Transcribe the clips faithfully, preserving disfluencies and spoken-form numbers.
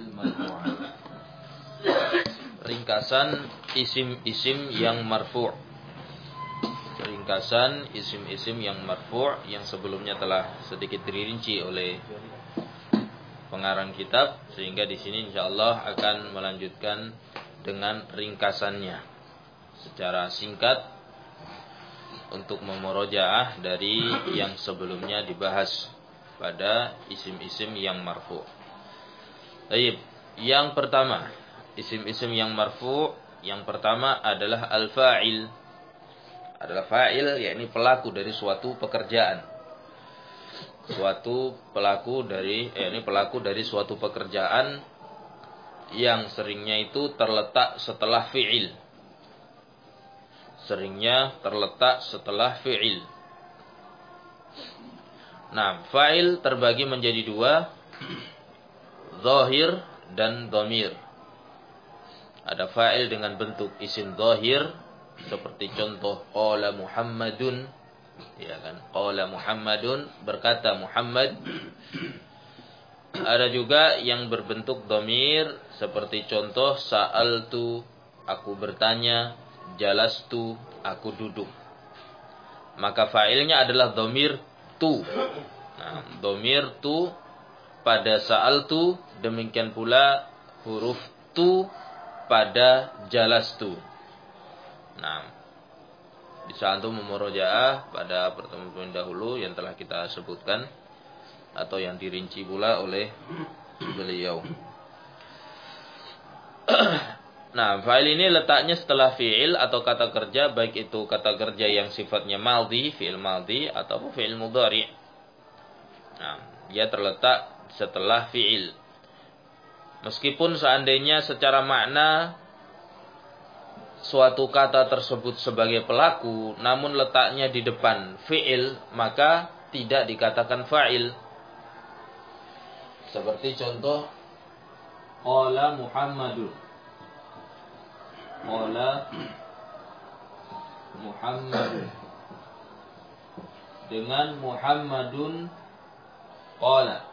marfu'ah. Ringkasan isim-isim yang marfu'. Ringkasan isim-isim yang marfu' yang sebelumnya telah sedikit dirinci oleh pengarang kitab, sehingga di sini insyaallah akan melanjutkan dengan ringkasannya secara singkat untuk memurojaah dari yang sebelumnya dibahas pada isim-isim yang marfu'. Baik, yang pertama, isim-isim yang marfu', yang pertama adalah al-fa'il. Adalah fa'il, yakni pelaku dari suatu pekerjaan. Suatu pelaku dari yakni pelaku dari suatu pekerjaan yang seringnya itu terletak setelah fi'il. Seringnya terletak setelah fi'il. Nah, fa'il terbagi menjadi dua, zahir dan dhamir. Ada fa'il dengan bentuk isim zahir, seperti contoh qala Muhammadun, ya kan? Qala Muhammadun, berkata Muhammad. Ada juga yang berbentuk dhamir, seperti contoh sa'altu, aku bertanya, jalastu, aku duduk. Maka fa'ilnya adalah dhamir tu. Nah, dhamir tu pada sa'altu, demikian pula huruf tu pada jalastu. Nah, bisa antum memurojaah pada pertemuan dahulu yang telah kita sebutkan atau yang dirinci pula oleh beliau. Nah, fa'il ini letaknya setelah fi'il atau kata kerja, baik itu kata kerja yang sifatnya maldi, fi'il maldi, atau fi'il mudhari'. Nah, dia terletak setelah fi'il. Meskipun seandainya secara makna suatu kata tersebut sebagai pelaku, namun letaknya di depan fi'il, maka tidak dikatakan fa'il. Seperti contoh qala Muhammadun. Qala Muhammadun. Dengan Muhammadun qala.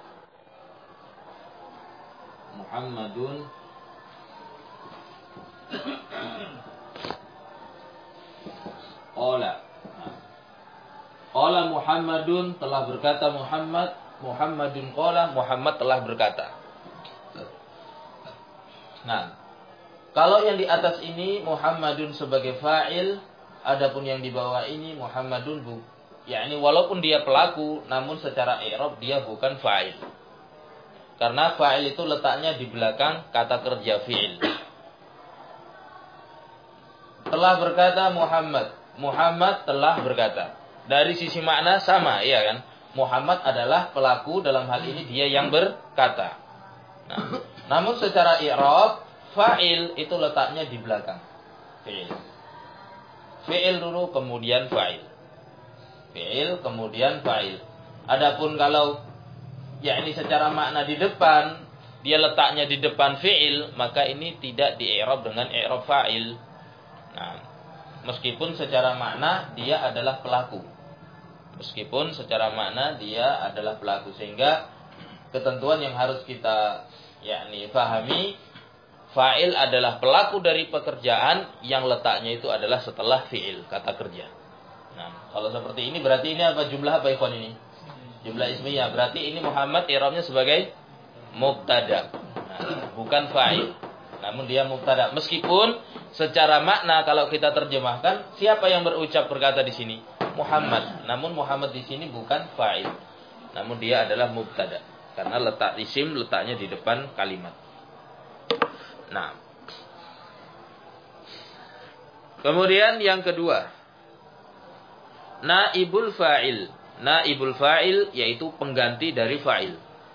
Muhammadun qala. Qala Muhammadun, telah berkata Muhammad. Muhammadun qala, Muhammad telah berkata. Nah, kalau yang di atas ini Muhammadun sebagai fa'il, adapun yang di bawah ini Muhammadun bu, yakni walaupun dia pelaku, namun secara i'rab dia bukan fa'il. Karena fa'il itu letaknya di belakang kata kerja fi'il. Telah berkata Muhammad. Muhammad telah berkata. Dari sisi makna sama, iya kan? Muhammad adalah pelaku, dalam hal ini dia yang berkata. Nah, namun secara i'rab, fa'il itu letaknya di belakang fi'il. Fi'il dulu kemudian fa'il. Fi'il kemudian fa'il. Adapun kalau yakni secara makna di depan, dia letaknya di depan fi'il, maka ini tidak di-i'rab dengan i'rab fa'il. Nah, meskipun secara makna dia adalah pelaku. Meskipun secara makna dia adalah pelaku, sehingga ketentuan yang harus kita yakni pahami, fa'il adalah pelaku dari pekerjaan yang letaknya itu adalah setelah fi'il, kata kerja. Nah, kalau seperti ini berarti ini apa, jumlah apa ikhwan ini? Jumlah ismiyah. Berarti ini Muhammad i'rabnya sebagai mubtada. Nah, bukan fa'il, namun dia mubtada. Meskipun secara makna kalau kita terjemahkan, siapa yang berucap berkata di sini? Muhammad. Namun Muhammad di sini bukan fa'il, namun dia adalah mubtada. Karena letak isim letaknya di depan kalimat. Nah, kemudian yang kedua, naibul fa'il. Naibul fa'il yaitu pengganti dari fa'il.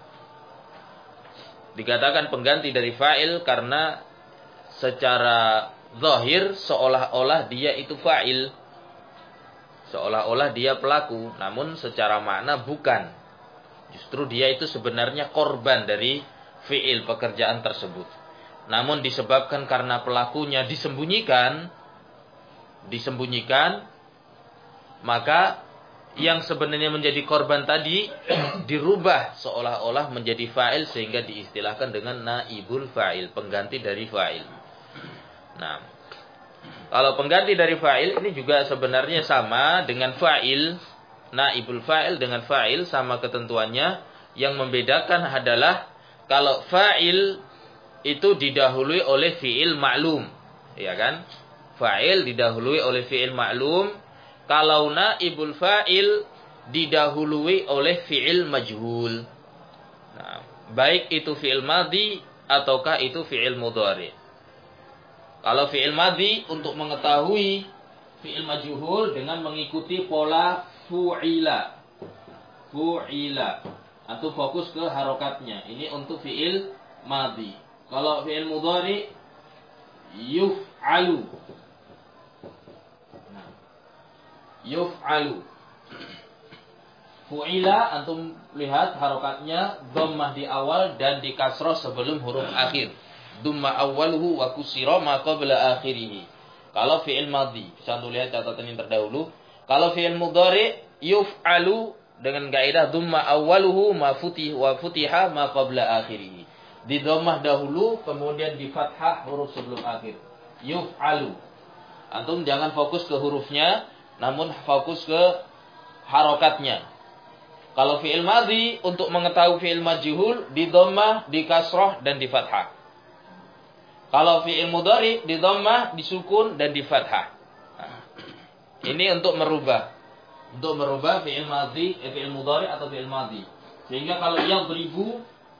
Dikatakan pengganti dari fa'il karena secara zahir seolah-olah dia itu fa'il. Seolah-olah dia pelaku, namun secara makna bukan. Justru dia itu sebenarnya korban dari fi'il pekerjaan tersebut. Namun disebabkan karena pelakunya disembunyikan, disembunyikan, maka yang sebenarnya menjadi korban tadi dirubah seolah-olah menjadi fa'il sehingga diistilahkan dengan naibul fa'il, pengganti dari fa'il. Nah, kalau pengganti dari fa'il ini juga sebenarnya sama dengan fa'il. Naibul fa'il dengan fa'il sama ketentuannya. Yang membedakan adalah kalau fa'il itu didahului oleh fi'il ma'lum, ya kan? Fa'il didahului oleh fi'il ma'lum. Kalau naibul fa'il didahului oleh fi'il majhul. Nah, baik itu fi'il madhi ataukah itu fi'il mudhari. Kalau fi'il madhi untuk mengetahui fi'il majhul dengan mengikuti pola fu'ila. Fu'ila. Atau fokus ke harokatnya. Ini untuk fi'il madhi. Kalau fi'il mudhari yuf'alu. Nah, yuf'alu. Fu'ila antum lihat harokatnya dhammah di awal dan di kasroh sebelum huruf akhir. Dhamma awwaluhu wa kusira ma qabla akhirih. Kalau fi'il madhi, bisa antum lihat catatan yang terdahulu. Kalau fi'il mudhari yuf'alu dengan kaidah dhamma awwaluhu ma futih wa futiha ma qabla akhirih. Di dhammah dahulu kemudian di fathah huruf sebelum akhir. Yuf'alu. Antum jangan fokus ke hurufnya namun fokus ke harokatnya. Kalau fi'il madhi untuk mengetahui fi'il majhul di dhammah, di kasrah dan di fathah. Kalau fi'il mudhari di dhammah, di sukun dan di fathah. Nah, ini untuk merubah Untuk merubah fi'il madhi, eh, fi'il mudhari atau fi'il madhi. Sehingga kalau yadribu,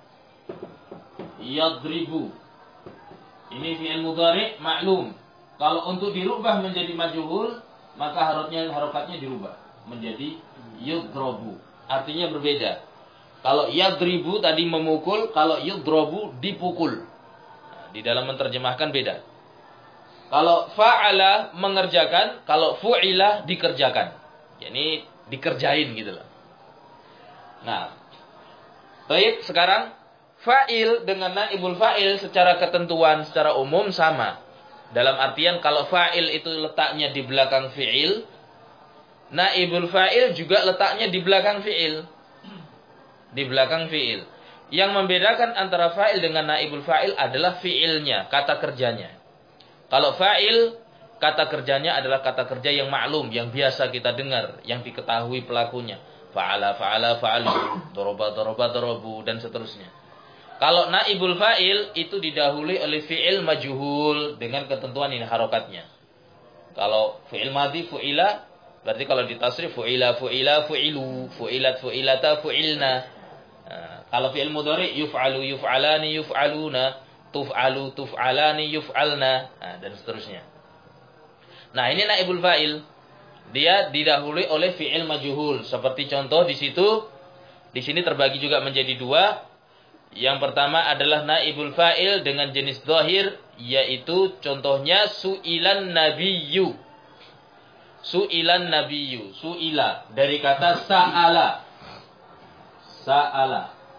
yadribu. Ini fi'il mudhari maklum. Kalau untuk dirubah menjadi majhul, maka harokatnya harokatnya dirubah menjadi yudrabu. Artinya berbeda. Kalau yadribu tadi memukul, kalau yudrabu dipukul. Nah, di dalam menerjemahkan beda. Kalau fa'ala mengerjakan, kalau fu'ila dikerjakan. Yani dikerjain gitu loh. Nah, baik, sekarang fa'il dengan naibul fa'il secara ketentuan secara umum sama. Dalam artian kalau fa'il itu letaknya di belakang fi'il, naibul fa'il juga letaknya di belakang fi'il. Di belakang fi'il. Yang membedakan antara fa'il dengan naibul fa'il adalah fi'ilnya, kata kerjanya. Kalau fa'il, kata kerjanya adalah kata kerja yang maklum, yang biasa kita dengar, yang diketahui pelakunya. Fa'ala, fa'ala, fa'alu, doroba, doroba, dorobu, dan seterusnya. Kalau naibul fa'il itu didahului oleh fi'il majhul dengan ketentuan ini harokatnya. Kalau fi'il madhi, fu'ila, berarti kalau ditasrif fu'ila, fu'ila, fu'ilu, fu'ilat, fu'ilata, fu'ilna. Nah, kalau fi'il mudhari yuf'alu, yuf'alani, yuf'aluna, tuf'alu, tuf'alani, yuf'alna, nah, dan seterusnya. Nah, ini naibul fa'il. Dia didahului oleh fi'il majhul. Seperti contoh di situ, di sini terbagi juga menjadi dua. Yang pertama adalah naibul fa'il dengan jenis dhahir, yaitu contohnya su'ilan nabiyyu. Su'ilan nabiyyu, su'ila dari kata sa'ala. Sa'ala.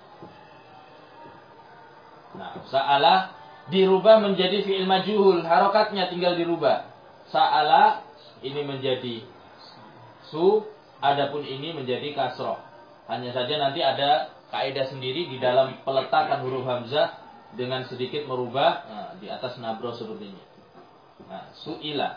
Nah, sa'ala dirubah menjadi fi'il majhul, harokatnya tinggal dirubah. Sa'ala ini menjadi su, adapun ini menjadi kasroh. Hanya saja nanti ada kaidah sendiri di dalam peletakan huruf hamzah dengan sedikit merubah, nah, di atas nabro seperti ini. Nah, su'ila.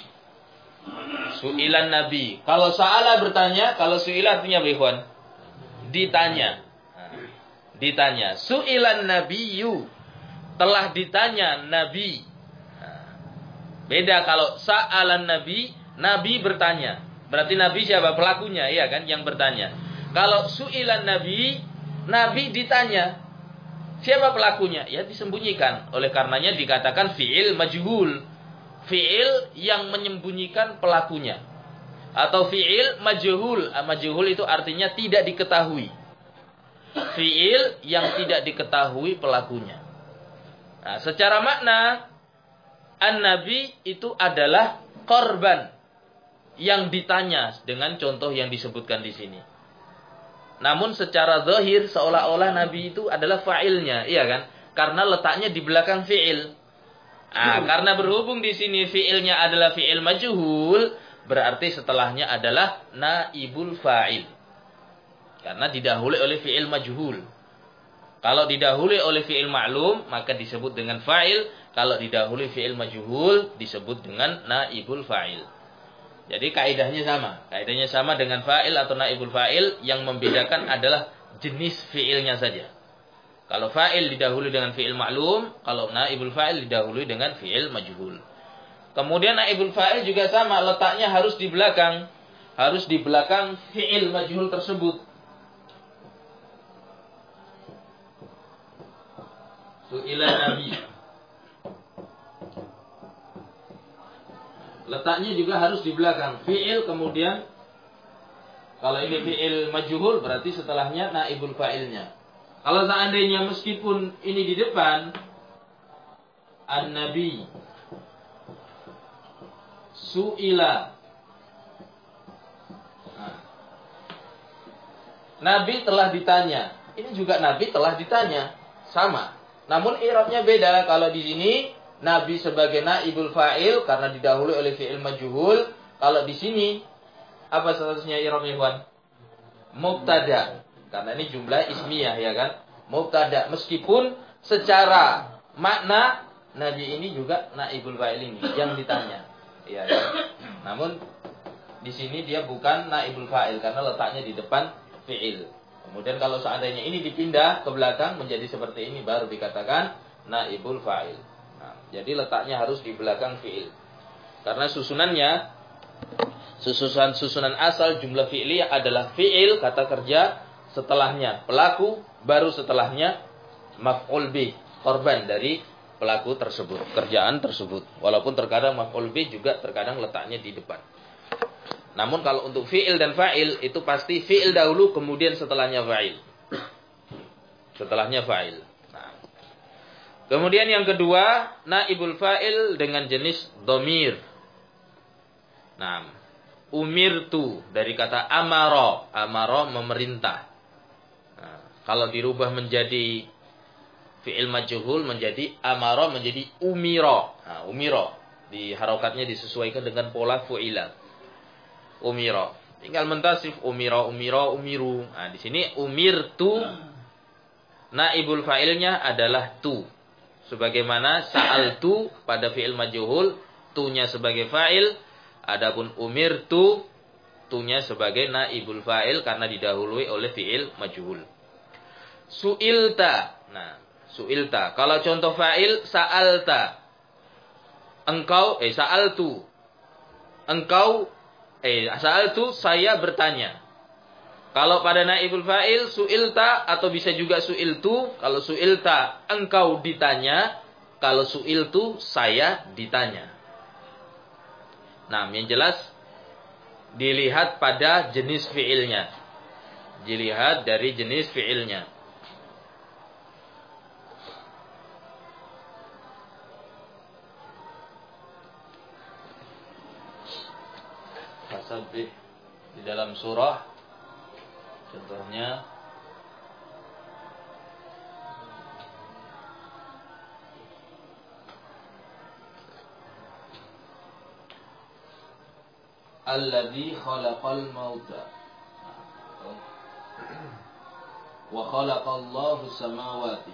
Su'ilan nabi. Kalau sa'ala bertanya, kalau su'ila artinya bihwan. Ditanya. Nah, ditanya. Su'ilan nabiyyu. Telah ditanya nabi. Beda kalau sa'alan nabi, nabi bertanya. Berarti nabi siapa? Pelakunya, iya kan, yang bertanya. Kalau su'ilan nabi, nabi ditanya. Siapa pelakunya? Ya disembunyikan. Oleh karenanya dikatakan fi'il majhul. Fi'il yang menyembunyikan pelakunya. Atau fi'il majhul. Majhul itu artinya tidak diketahui. Fi'il yang tidak diketahui pelakunya. Nah, secara makna an-nabi itu adalah korban yang ditanya dengan contoh yang disebutkan di sini. Namun secara zahir seolah-olah nabi itu adalah fa'ilnya, iya kan? Karena letaknya di belakang fi'il. Nah, karena berhubung di sini fi'ilnya adalah fi'il majhul, berarti setelahnya adalah naibul fa'il. Karena didahului oleh fi'il majhul. Kalau didahului oleh fi'il ma'lum, maka disebut dengan fa'il. Kalau didahului fi'il majhul, disebut dengan naibul fa'il. Jadi kaidahnya sama. Kaidahnya sama dengan fa'il atau naibul fa'il. Yang membedakan adalah jenis fi'ilnya saja. Kalau fa'il didahului dengan fi'il ma'lum, kalau naibul fa'il didahului dengan fi'il majhul. Kemudian naibul fa'il juga sama, letaknya harus di belakang. Harus di belakang fi'il majhul tersebut. Su'ila Nabi. Letaknya juga harus di belakang. Fi'il kemudian, kalau ini fi'il majhul berarti setelahnya naibul fa'ilnya. Kalau seandainya meskipun ini di depan, An-Nabi Su'ila. Nah. Nabi telah ditanya. Ini juga Nabi telah ditanya. Sama. Namun i'rabnya beda. Kalau di sini Nabi sebagai naibul fa'il karena didahului oleh fi'il majhul. Kalau di sini apa statusnya i'rabnya, Ikhwan? Mubtada. Karena ini jumlah ismiyah, ya kan? Mubtada. Meskipun secara makna Nabi ini juga naibul fa'il ini yang ditanya. Ya, ya. Namun di sini dia bukan naibul fa'il karena letaknya di depan fi'il. Kemudian kalau seandainya ini dipindah ke belakang menjadi seperti ini baru dikatakan naibul fa'il. Nah, jadi letaknya harus di belakang fi'il. Karena susunannya susunan susunan asal jumlah fi'liyah adalah fi'il kata kerja, setelahnya pelaku, baru setelahnya maf'ul bih, korban dari pelaku tersebut, kerjaan tersebut. Walaupun terkadang maf'ul bih juga terkadang letaknya di depan. Namun kalau untuk fi'il dan fa'il itu pasti fi'il dahulu kemudian setelahnya fa'il. Setelahnya fa'il. Nah. Kemudian yang kedua, naibul fa'il dengan jenis dhamir. Nah, umirtu dari kata amara, amara memerintah. Nah, kalau dirubah menjadi fi'il majhul menjadi amara menjadi umira. Nah, umira di harokatnya disesuaikan dengan pola fu'ila. Umira. Tinggal mentasif umira, umira, umiru. Nah, di sini umirtu naibul fa'ilnya adalah tu. Sebagaimana sa'altu pada fi'il majhul, tunya sebagai fa'il, adapun umirtu tunya sebagai naibul fa'il karena didahului oleh fi'il majhul. Su'ilta. Nah, su'ilta. Kalau contoh fa'il sa'alta. Engkau eh sa'altu. Engkau Eh, sa'altu saya bertanya. Kalau pada naibul fa'il su'ilta atau bisa juga su'iltu. Kalau su'ilta engkau ditanya. Kalau su'iltu saya ditanya. Nah, yang jelas dilihat pada jenis fi'ilnya. Dilihat dari jenis fi'ilnya. Fasabbih di dalam surah contohnya alladzi khalaqal mauta wa khalaqallahu samawati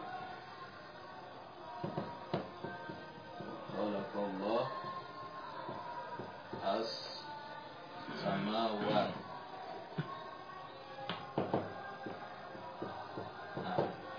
khalaqallahu as samawat. Nah.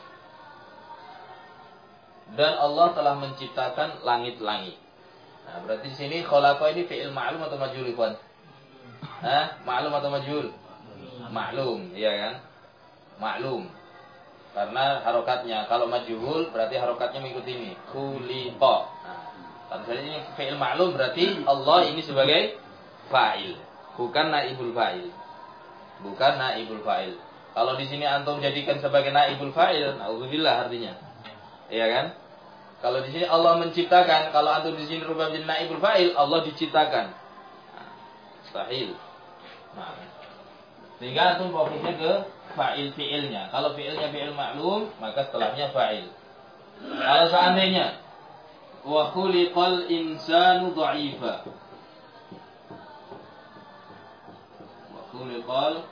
Dan Allah telah menciptakan langit-langit. Nah, berarti di sini khalaqa ini fi'il ma'lum atau majhul, Ikhwan? Hah? Ma'lum atau majhul? Ma'lum, iya kan? Ma'lum. Karena harokatnya kalau majhul berarti harokatnya mengikuti ini. Khuliqa. Nah, kalau ini fi'il ma'lum berarti Allah ini sebagai fa'il. Bukan naibul fa'il. Bukan naibul fa'il. Kalau di sini antum jadikan sebagai naibul fa'il, naudzubillah artinya. Iya kan? Kalau di sini Allah menciptakan, kalau antum di sini rubah menjadi naibul fa'il, Allah diciptakan. Nah, mustahil. Nah, sehingga antum fokusnya ke fa'il fi'ilnya. Kalau fi'ilnya fi'il maklum, maka setelahnya fa'il. Kalau seandainya wa khuliqal insanu dha'ifa. khuliqal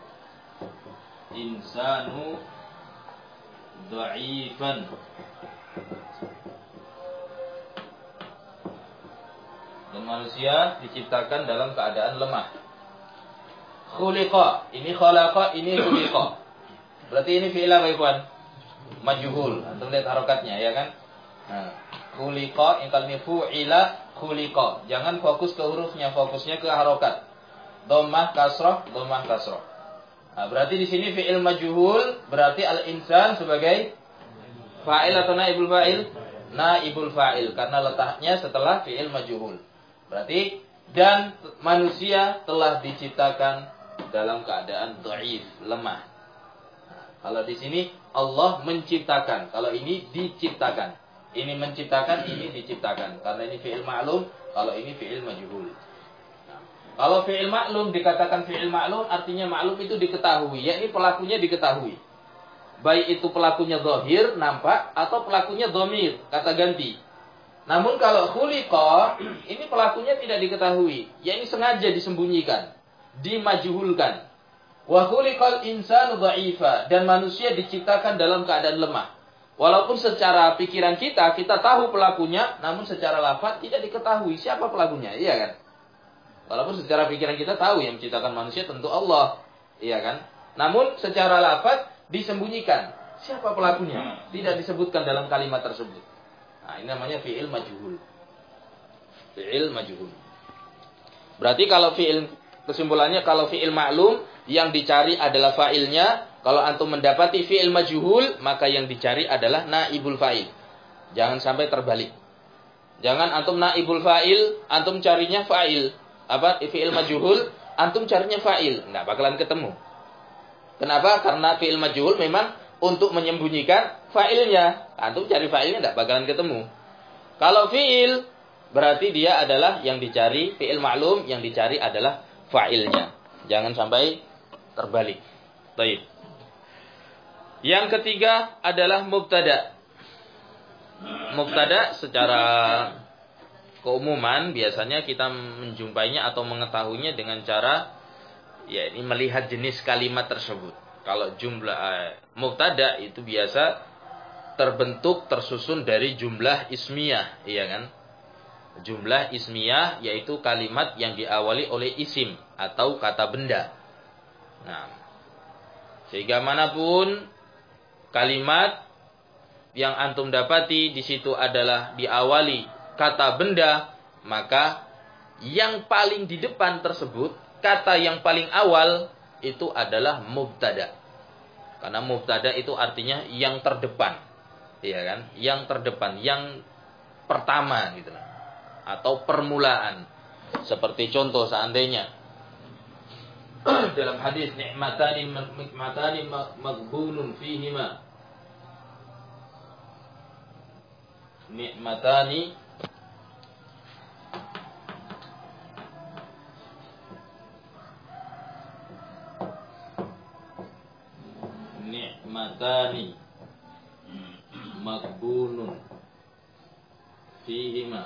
insanu dha'ifan. Dan manusia diciptakan dalam keadaan lemah. Khuliqa, ini khalaqa, ini khuliqa. Berarti ini fi'il apa ikhwan? Majhul. Antum lihat harokatnya ya kan? Nah, khuliqa yang kalmi fu'ila khuliqa. Jangan fokus ke hurufnya, fokusnya ke harokat. Dhammah kasrah, dhammah kasrah. Nah, berarti di sini fi'il majhul berarti al-insan sebagai fa'il atau naibul fa'il? Naibul fa'il karena letaknya setelah fi'il majhul. Berarti dan manusia telah diciptakan dalam keadaan dhaif, lemah. Nah, kalau di sini Allah menciptakan, kalau ini diciptakan. Ini menciptakan, ini diciptakan. Karena ini fi'il ma'lum, kalau ini fi'il majhul. Nah, kalau fi'il ma'lum dikatakan fi'il ma'lum artinya ma'lum itu diketahui, yakni pelakunya diketahui. Baik itu pelakunya zahir, nampak, atau pelakunya dhamir, kata ganti. Namun kalau khuliqa, ini pelakunya tidak diketahui. Ya ini sengaja disembunyikan. Dimajhulkan. Wa khuliqal insanu dha'ifa. Dan manusia diciptakan dalam keadaan lemah. Walaupun secara pikiran kita, kita tahu pelakunya. Namun secara lafaz tidak diketahui siapa pelakunya. Iya kan? Walaupun secara pikiran kita tahu yang menciptakan manusia tentu Allah. Iya kan? Namun secara lafaz disembunyikan. Siapa pelakunya? Tidak disebutkan dalam kalimat tersebut. Nah, ini namanya fi'il majhul. Fi'il majhul. Berarti kalau fi'il, kesimpulannya kalau fi'il ma'lum yang dicari adalah fa'ilnya, kalau antum mendapati fi'il majhul, maka yang dicari adalah naibul fa'il. Jangan sampai terbalik. Jangan antum naibul fa'il, antum carinya fa'il. Apa? Fi'il majhul, antum carinya fa'il. Enggak bakalan ketemu. Kenapa? Karena fi'il majhul memang untuk menyembunyikan fa'ilnya. Antum cari fa'ilnya tidak bakalan ketemu. Kalau fi'il, berarti dia adalah yang dicari, fi'il ma'lum, yang dicari adalah fa'ilnya. Jangan sampai terbalik. Baik. Yang ketiga adalah mubtada. Mubtada secara keumuman biasanya kita menjumpainya atau mengetahuinya dengan cara ya ini melihat jenis kalimat tersebut. Kalau jumlah eh, mubtada itu biasa terbentuk tersusun dari jumlah ismiyah, iya kan? Jumlah ismiyah yaitu kalimat yang diawali oleh isim atau kata benda. Nah, sehingga manapun kalimat yang antum dapati di situ adalah diawali kata benda, maka yang paling di depan tersebut, kata yang paling awal itu adalah mubtada. Karena mubtada itu artinya yang terdepan. Iya kan? Yang terdepan, yang pertama gitu lah. Atau permulaan. Seperti contoh seandainya dalam hadis ni'matani nikmatani maghbunun fihima. Ni'matani Ni'matani maghbunun fihima.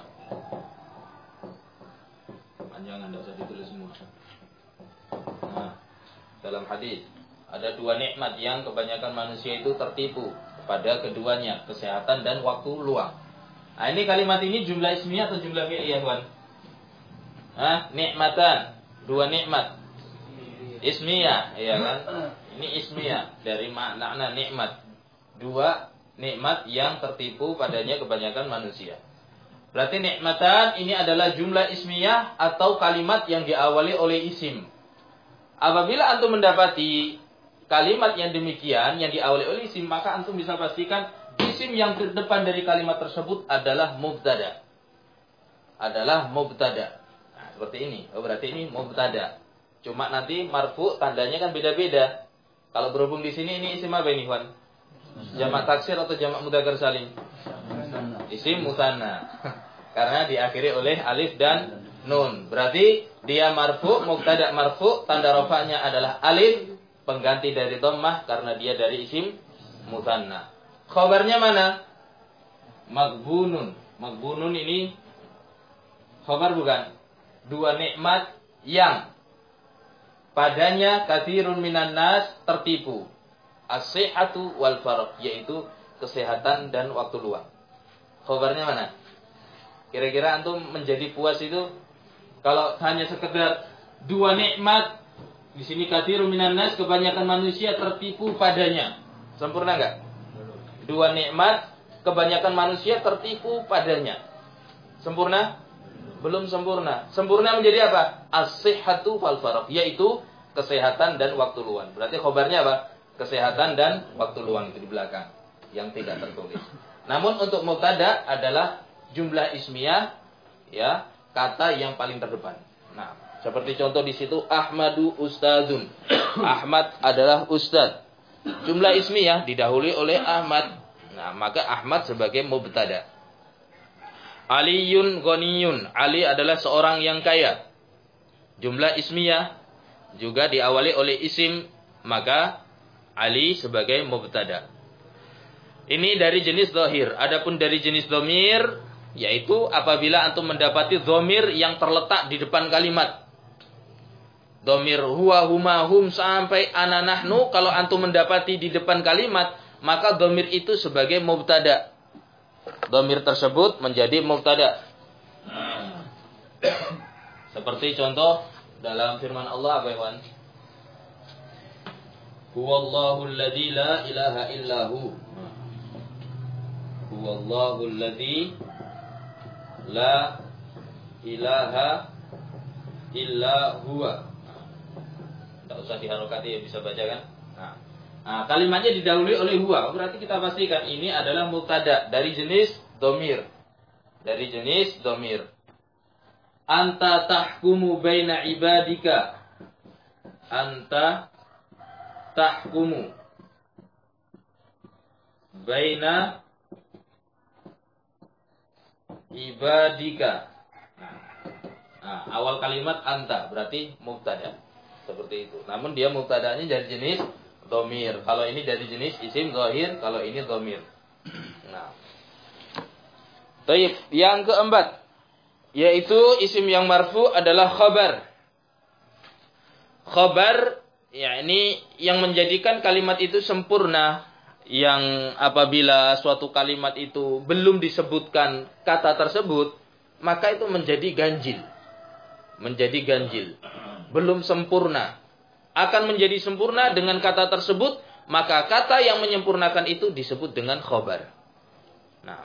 Panjangan tidak usah ditulis semua. Nah, dalam hadis ada dua nikmat yang kebanyakan manusia itu tertipu pada keduanya, kesehatan dan waktu luang. Nah, ini kalimat ini jumlah ismiyah atau jumlah fi'liyah, Tuan? Hah? Nikmatan, dua nikmat. Ismiyah, ya kan? Ini ismiyah dari makna nikmat. Dua nikmat yang tertipu padanya kebanyakan manusia. Berarti nikmatan ini adalah jumlah ismiyah atau kalimat yang diawali oleh isim. Apabila antum mendapati kalimat yang demikian yang diawali oleh isim, maka antum bisa pastikan isim yang terdepan dari kalimat tersebut adalah mubtada. Adalah mubtada. Nah, seperti ini. Oh, berarti ini mubtada. Cuma nanti marfu tandanya kan beda-beda. Kalau berhubung di sini ini isim apa ini, Wan? Jamak taksir atau jamak mudzakkar salim? Isim musanna. Karena diakhiri oleh alif dan nun. Berarti dia marfu, mubtada marfu, tanda rafa'nya adalah alif, pengganti dari dhammah karena dia dari isim musanna. Khabarnya mana? Maghbunun. Maghbunun ini khabar bukan? Dua nikmat yang padanya katsirun minan nas tertipu. As-sihhatu wal faragh, yaitu kesehatan dan waktu luang. Khabarnya mana? Kira-kira antum menjadi puas itu kalau hanya sekedar dua nikmat. Di sini katsirun minan nas, kebanyakan manusia tertipu padanya. Sempurna enggak? Dua nikmat, kebanyakan manusia tertipu padanya. Sempurna? Belum sempurna. Sempurna menjadi apa? As-sihhatu wal faragh, yaitu kesehatan dan waktu luang. Berarti khabarnya apa? Kesehatan dan waktu luang, itu di belakang yang tidak tertulis. Namun untuk mubtada adalah jumlah ismiyah, ya, kata yang paling terdepan. Nah, seperti contoh di situ Ahmadu ustadzun. Ahmad adalah ustadz. Jumlah ismiyah didahului oleh Ahmad. Nah, maka Ahmad sebagai mubtada. Aliyun ghaniyun. Ali adalah seorang yang kaya. Jumlah ismiyah juga diawali oleh isim, maka Ali sebagai mubtada. Ini dari jenis dhahir. Adapun dari jenis dhamir, yaitu apabila antum mendapati dhamir yang terletak di depan kalimat. Dhamir huwa, huma, hum sampai ana, nahnu, kalau antum mendapati di depan kalimat, maka dhamir itu sebagai mubtada. Dhamir tersebut menjadi mubtada. Seperti contoh dalam firman Allah, apa ya, Wan? Huwallahu alladzi la ilaha illahu. Huwallahu alladzi la ilaha illa huwa. Tidak usah diharokati, ya, bisa baca kan? Nah, nah, kalimatnya didahului oleh huwa. Berarti kita pastikan ini adalah mubtada dari jenis dhamir. Dari jenis dhamir. Anta tahkumu baina ibadika. Anta tahkumu baina ibadika. Nah, awal kalimat anta berarti mubtada. Seperti itu. Namun dia mubtadanya dari jenis dhamir. Kalau ini dari jenis isim dhahir, kalau ini dhamir. Nah. Baik, yang keempat yaitu isim yang marfu adalah khabar. Khabar, ya, ini yang menjadikan kalimat itu sempurna, yang apabila suatu kalimat itu belum disebutkan kata tersebut, maka itu menjadi ganjil. Menjadi ganjil. Belum sempurna. Akan menjadi sempurna dengan kata tersebut, maka kata yang menyempurnakan itu disebut dengan khabar. Nah.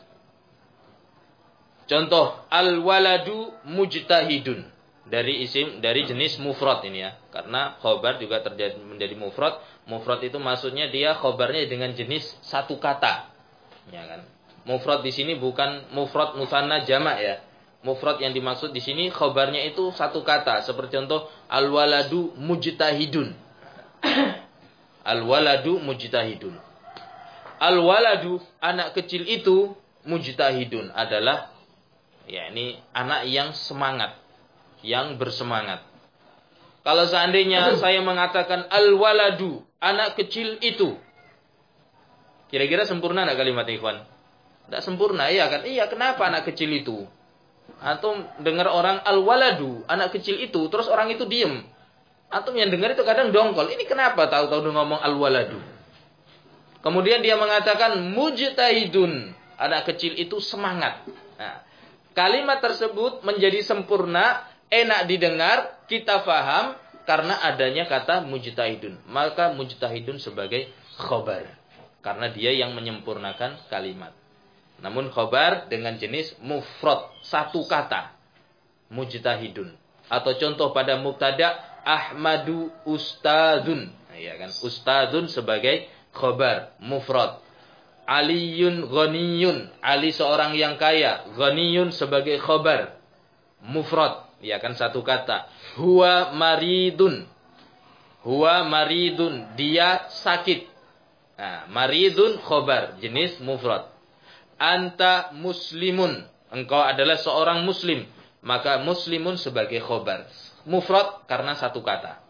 Contoh, al-waladu mujtahidun. Dari isim, dari jenis mufrad ini, ya. Karena khobar juga terjadi menjadi mufrad. Mufrad itu maksudnya dia khobarnya dengan jenis satu kata. Ya kan? Mufrad di sini bukan mufrad musanna jamak, ya. Mufrad yang dimaksud di sini khobarnya itu satu kata. Seperti contoh al-waladu mujtahidun. Al-waladu mujtahidun. Al-waladu, anak kecil itu, mujtahidun adalah, ya, ini anak yang semangat, yang bersemangat. Kalau seandainya saya mengatakan al-waladu, anak kecil itu, kira-kira sempurna enggak kalimat ikhwan? Enggak sempurna, iya kan? Iya, kenapa anak kecil itu? Antum dengar orang al-waladu, anak kecil itu, terus orang itu diem. Antum yang dengar itu kadang dongkol. Ini kenapa tahu-tahu dia ngomong al-waladu? Kemudian dia mengatakan mujtahidun, anak kecil itu semangat. Nah, kalimat tersebut menjadi sempurna, enak didengar, kita faham karena adanya kata mujtahidun. Maka mujtahidun sebagai khobar. Karena dia yang menyempurnakan kalimat. Namun khobar dengan jenis mufrad, satu kata. Mujtahidun. Atau contoh pada mubtada, Ahmadu ustadzun. Nah, ya kan? Ustadzun sebagai khobar, mufrad. Aliyun ghaniyun. Ali seorang yang kaya. Ghaniyun sebagai khobar, mufrad. Ya kan, satu kata. Huwa maridun. Huwa maridun. Dia sakit. Nah, maridun khobar, jenis mufrad. Anta muslimun. Engkau adalah seorang muslim. Maka muslimun sebagai khobar. Mufrad karena satu kata.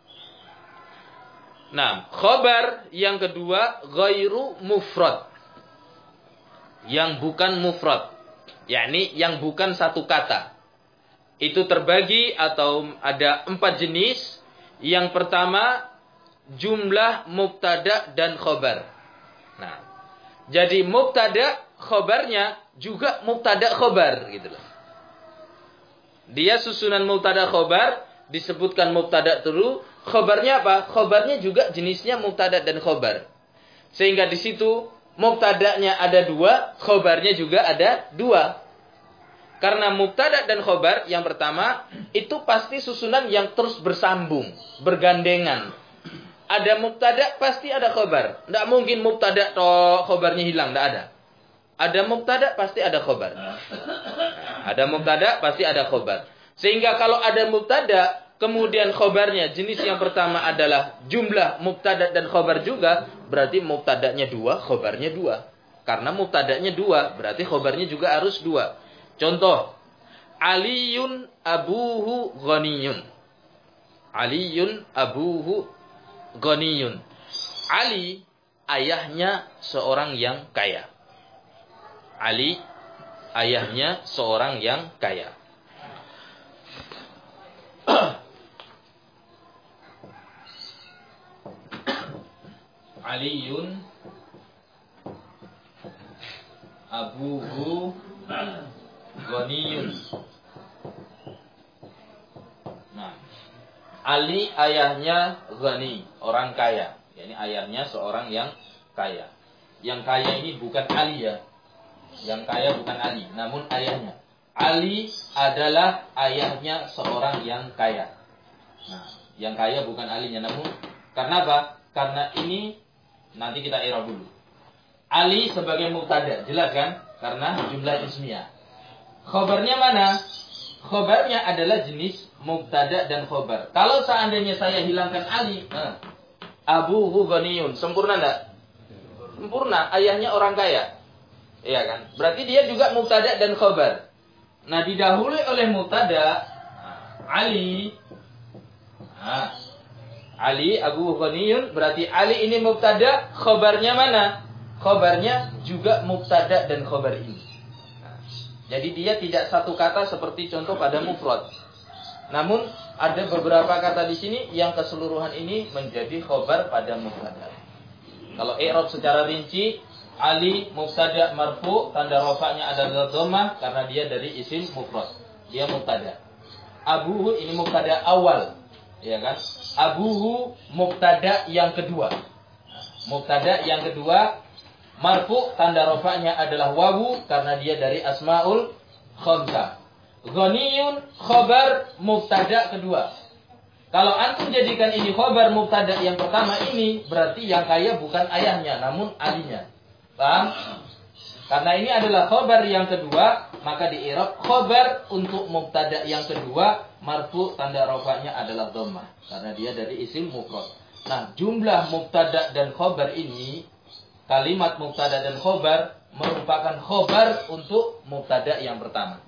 Nah, khobar yang kedua, ghairu mufrad. Yang bukan mufrad. Yakni yang bukan satu kata. Itu terbagi atau ada empat jenis. Yang pertama, jumlah mubtada dan khobar. Nah, jadi mubtada khobarnya juga mubtada khobar gitu loh. Dia susunan mubtada khobar, disebutkan mubtada dulu, khobarnya apa? Khobarnya juga jenisnya mubtada dan khobar. Sehingga di situ mubtadanya ada dua, khobarnya juga ada dua. Karena mubtada dan khobar yang pertama itu pasti susunan yang terus bersambung, bergandengan. Ada mubtada pasti ada khobar. Tidak mungkin mubtada toh khobarnya hilang, tidak ada. Ada mubtada pasti ada khobar. Ada mubtada pasti ada khobar. Sehingga kalau ada mubtada kemudian khobarnya jenis yang pertama adalah jumlah mubtada dan khobar juga, berarti mubtadanya dua, khobarnya dua. Karena mubtadanya dua, berarti khobarnya juga harus dua. Contoh, Aliyun abuhu ghaniyun. Aliyun abuhu ghaniyun. Ali ayahnya seorang yang kaya. Ali ayahnya seorang yang kaya. Aliyun abuhu ghaniyun. Nah, Ali ayahnya ghani, orang kaya. Yani ayahnya seorang yang kaya. Yang kaya ini bukan Ali ya. Yang kaya bukan Ali, namun ayahnya. Ali adalah ayahnya seorang yang kaya. Nah, yang kaya bukan alinya, namun karena apa? Karena ini nanti kita i'rab dulu. Ali sebagai mubtada, jelas kan? Karena jumlah ismiyah. Khobarnya mana? Khobarnya adalah jenis mubtada dan khobar. Kalau seandainya saya hilangkan Ali, eh, abuhu ghaniyun, sempurna enggak? Sempurna, ayahnya orang kaya. Iya kan? Berarti dia juga mubtada dan khobar. Nah, didahului oleh mubtada Ali. Nah, Ali abuhu ghaniyun, berarti Ali ini mubtada, khobarnya mana? Khobarnya juga mubtada dan khobar ini. Jadi dia tidak satu kata seperti contoh pada mufrad. Namun ada beberapa kata di sini yang keseluruhan ini menjadi khobar pada mubtada. Kalau i'rab secara rinci, Ali mubtada marfu, tanda rafa'nya adalah dhammah karena dia dari isim mufrad. Dia mubtada. Abuhu ini mubtada awal, ya kan? Abuhu mubtada yang kedua. Mubtada yang kedua marfu, tanda rafa'nya adalah wawu karena dia dari asmaul khamsah. Ghaniyun khabar mubtada kedua. Kalau antum jadikan ini khabar mubtada yang pertama ini, berarti yang kaya bukan ayahnya namun alinya. Paham? Karena ini adalah khabar yang kedua, maka di i'rab khabar untuk mubtada yang kedua marfu, tanda rafa'nya adalah dhammah karena dia dari isim mufrad. Nah, jumlah mubtada dan khabar ini, kalimat mubtada dan khobar merupakan khobar untuk mubtada yang pertama.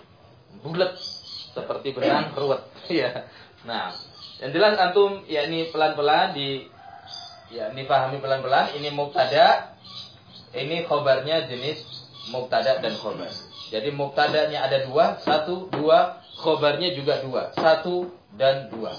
Bulat seperti benang ruwet. Ya. Nah, yang jelas antum ya ini pelan-pelan di ya ini pahami pelan-pelan, ini mubtada, ini khobarnya jenis mubtada dan khobar. Jadi mubtadanya ada dua, satu, dua, khobarnya juga dua, satu dan dua.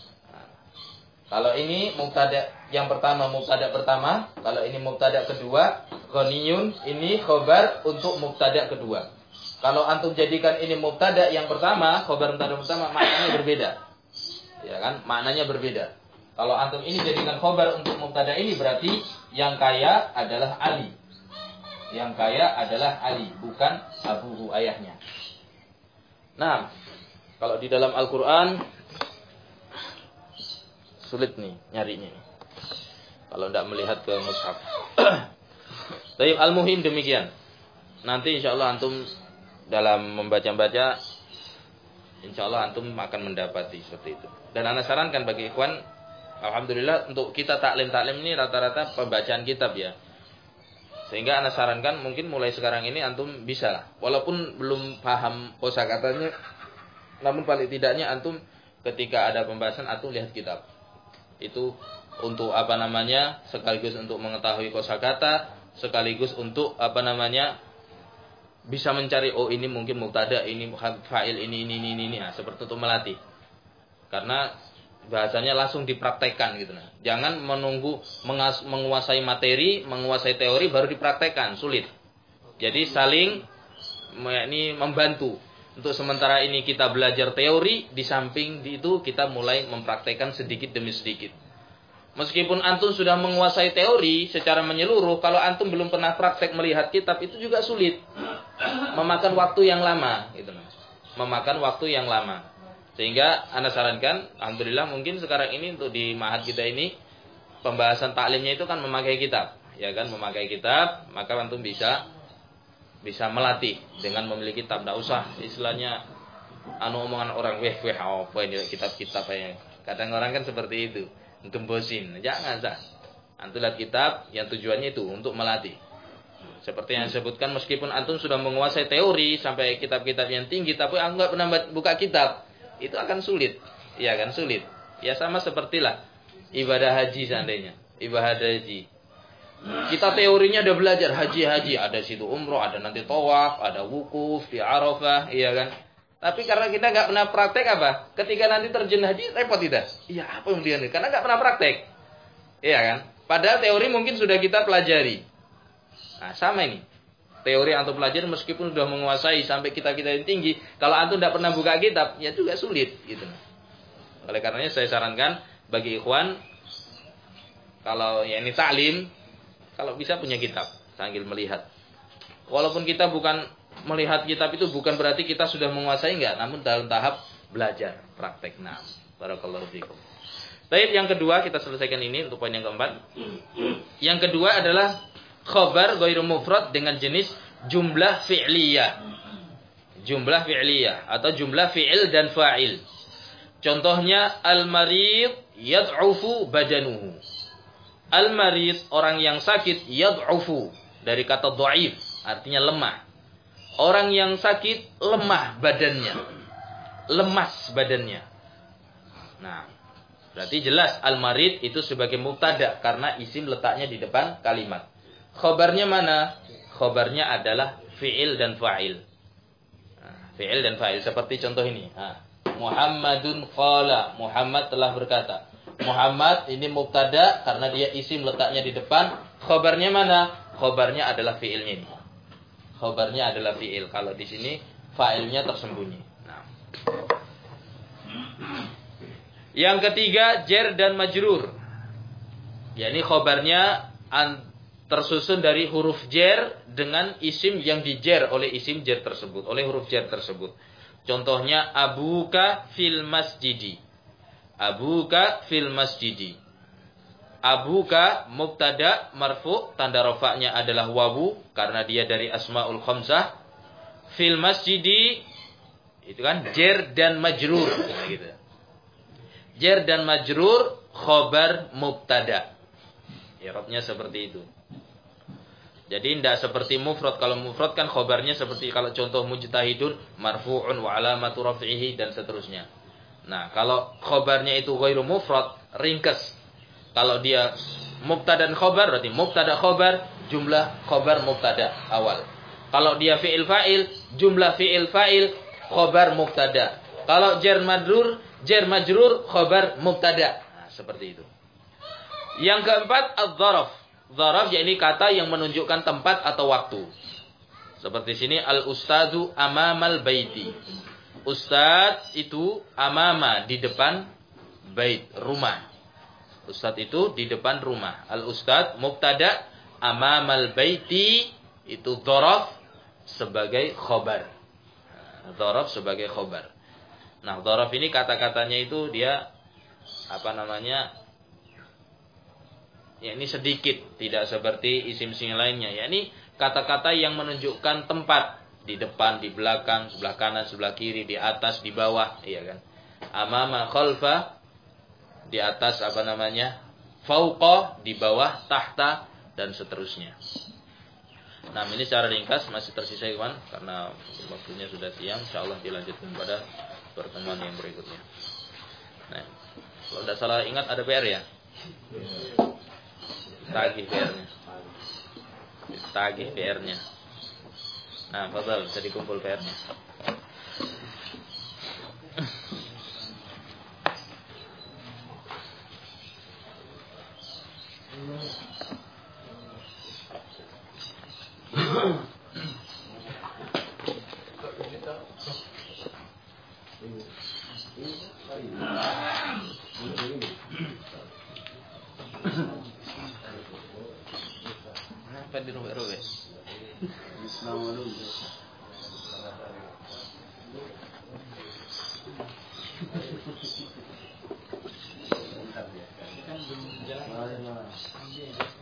Kalau ini mubtada yang pertama, mubtada pertama. Kalau ini mubtada kedua, ghaniyun, ini khobar untuk mubtada kedua. Kalau antum jadikan ini mubtada yang pertama, khobar mubtada pertama, maknanya berbeda. Ya kan? Maknanya berbeda. Kalau antum ini jadikan khobar untuk mubtada ini, berarti yang kaya adalah Ali. Yang kaya adalah Ali, bukan abuhu ayahnya. Nah, kalau di dalam Al-Qur'an sulit nih nyarinya. Kalau tidak melihat ke mushaf. Tapi al-muhim demikian. Nanti insya Allah antum dalam membaca-baca, insya Allah antum akan mendapati seperti itu. Dan ana sarankan bagi ikhwan, alhamdulillah untuk kita taklim-taklim ini rata-rata pembacaan kitab ya. Sehingga ana sarankan mungkin mulai sekarang ini antum bisa lah. Walaupun belum paham kosakatanya, namun paling tidaknya antum ketika ada pembahasan antum lihat kitab. Itu untuk apa namanya, sekaligus untuk mengetahui kosakata, sekaligus untuk apa namanya, bisa mencari oh ini mungkin mubtada, ini fa'il, ini ini ini ini, nah, seperti itu melatih. Karena bahasanya langsung dipraktekkan gitu nah. Jangan menunggu mengas, menguasai materi, menguasai teori baru dipraktekkan, sulit. Jadi saling ini membantu. Untuk sementara ini kita belajar teori, di samping itu kita mulai mempraktekkan sedikit demi sedikit. Meskipun antum sudah menguasai teori secara menyeluruh, kalau antum belum pernah praktek melihat kitab itu juga sulit. Memakan waktu yang lama gitu Mas. Memakan waktu yang lama. Sehingga Anda sarankan, alhamdulillah mungkin sekarang ini untuk di ma'had kita ini pembahasan taklimnya itu kan memakai kitab, ya kan, memakai kitab, maka antum bisa bisa melatih dengan memiliki kitab. Enggak usah istilahnya anu omongan orang, weh weh apa ini kitab-kitab ya. Kadang orang kan seperti itu. Gembosin, jangan sah. Antum lihat kitab yang tujuannya itu untuk melatih. Seperti yang disebutkan, meskipun antum sudah menguasai teori sampai kitab-kitab yang tinggi, tapi anggap pernah buka kitab, itu akan sulit. Iya kan sulit. Ya sama sepertilah ibadah haji seandainya, ibadah haji. Kita teorinya udah belajar haji-haji, ada situ umroh, ada nanti tawaf, ada wukuf di Arafah, iya kan? Tapi karena kita nggak pernah praktek apa? Ketika nanti terjun haji repot tidak? Iya apa yang dia nih? Karena nggak pernah praktek, iya kan? Padahal teori mungkin sudah kita pelajari. Nah sama ini, teori antum pelajari meskipun sudah menguasai sampai kita-kita yang tinggi, kalau antum tidak pernah buka kitab, ya juga sulit, gitu. Oleh karenanya saya sarankan bagi ikhwan, kalau ya ini taklim, kalau bisa punya kitab sambil melihat. Walaupun kita bukan melihat kitab itu bukan berarti kita sudah menguasai, enggak, namun dalam tahap belajar, praktek. Nah, barakallahu fikum. Baik, yang kedua kita selesaikan ini untuk poin yang keempat. Yang kedua adalah khabar ghairu mufrad dengan jenis jumlah fi'liyah. Jumlah fi'liyah atau jumlah fi'il dan fa'il. Contohnya al-marid yad'ufu badanuhu. Al-marid orang yang sakit, yad'ufu dari kata dhaif artinya lemah. Orang yang sakit lemah badannya. Lemas badannya. Nah, berarti jelas al-marid itu sebagai mubtada karena isim letaknya di depan kalimat. Khobarnya mana? Khobarnya adalah fi'il dan fa'il. Nah, fi'il dan fa'il seperti contoh ini. Nah, Muhammadun qala, Muhammad telah berkata. Muhammad ini mubtada karena dia isim letaknya di depan. Khobarnya mana? Khobarnya adalah fi'ilnya ini. Khobarnya adalah fi'il. Kalau di sini fa'ilnya tersembunyi. Nah. Yang ketiga jar dan majrur. Ya ini khobarnya tersusun dari huruf jar dengan isim yang dijar oleh isim jar tersebut, oleh huruf jar tersebut. Contohnya abuka fil masjidi. Abuka fil masjidi. Abuka mubtada marfu, tanda rafa'nya adalah wawu karena dia dari asmaul khamsah. Fil masjidi itu kan jar dan majrur gitu. Jar dan majrur khobar mubtada. I'rabnya seperti itu. Jadi tidak seperti mufrad. Kalau mufrad kan khobarnya seperti kalau contoh mujtahidun marfu'un wa alamatu raf'ihi dan seterusnya. Nah, kalau khobarnya itu ghairu mufrad, ringkas. Kalau dia mubtada dan khobar berarti mubtada khobar, jumlah khobar mubtada awal. Kalau dia fi'il fa'il, jumlah fi'il fa'il, khobar mubtada. Kalau jar majrur, jar majrur, khobar mubtada. Nah, seperti itu. Yang keempat adz-dzaraf. Dzaraf yakni kata yang menunjukkan tempat atau waktu. Seperti sini al-ustadzu amamal baiti. Ustadz itu amama di depan bait, rumah. Ustadz itu di depan rumah. Al-ustadz mubtada, amamal baiti itu dzaraf sebagai khobar. Dzaraf sebagai khobar. Nah, dzaraf ini kata-katanya itu dia apa namanya? Ya ini sedikit, tidak seperti isim-isim lainnya. Ya ini kata-kata yang menunjukkan tempat, di depan, di belakang, sebelah kanan, sebelah kiri, di atas, di bawah, iya kan? Amama, khalfa, di atas apa namanya? Fauqa, di bawah, tahta dan seterusnya. Nah, ini secara ringkas masih tersisa kawan karena waktunya sudah siang. Insyaallah dilanjutkan pada pertemuan yang berikutnya. Nah, kalau tidak salah ingat ada P R ya? Tagih P R-nya. Tagih P R-nya. Nah, fadhal, bisa dikumpul P R-nya. jangan dirobek-robek. Kan belum jalan.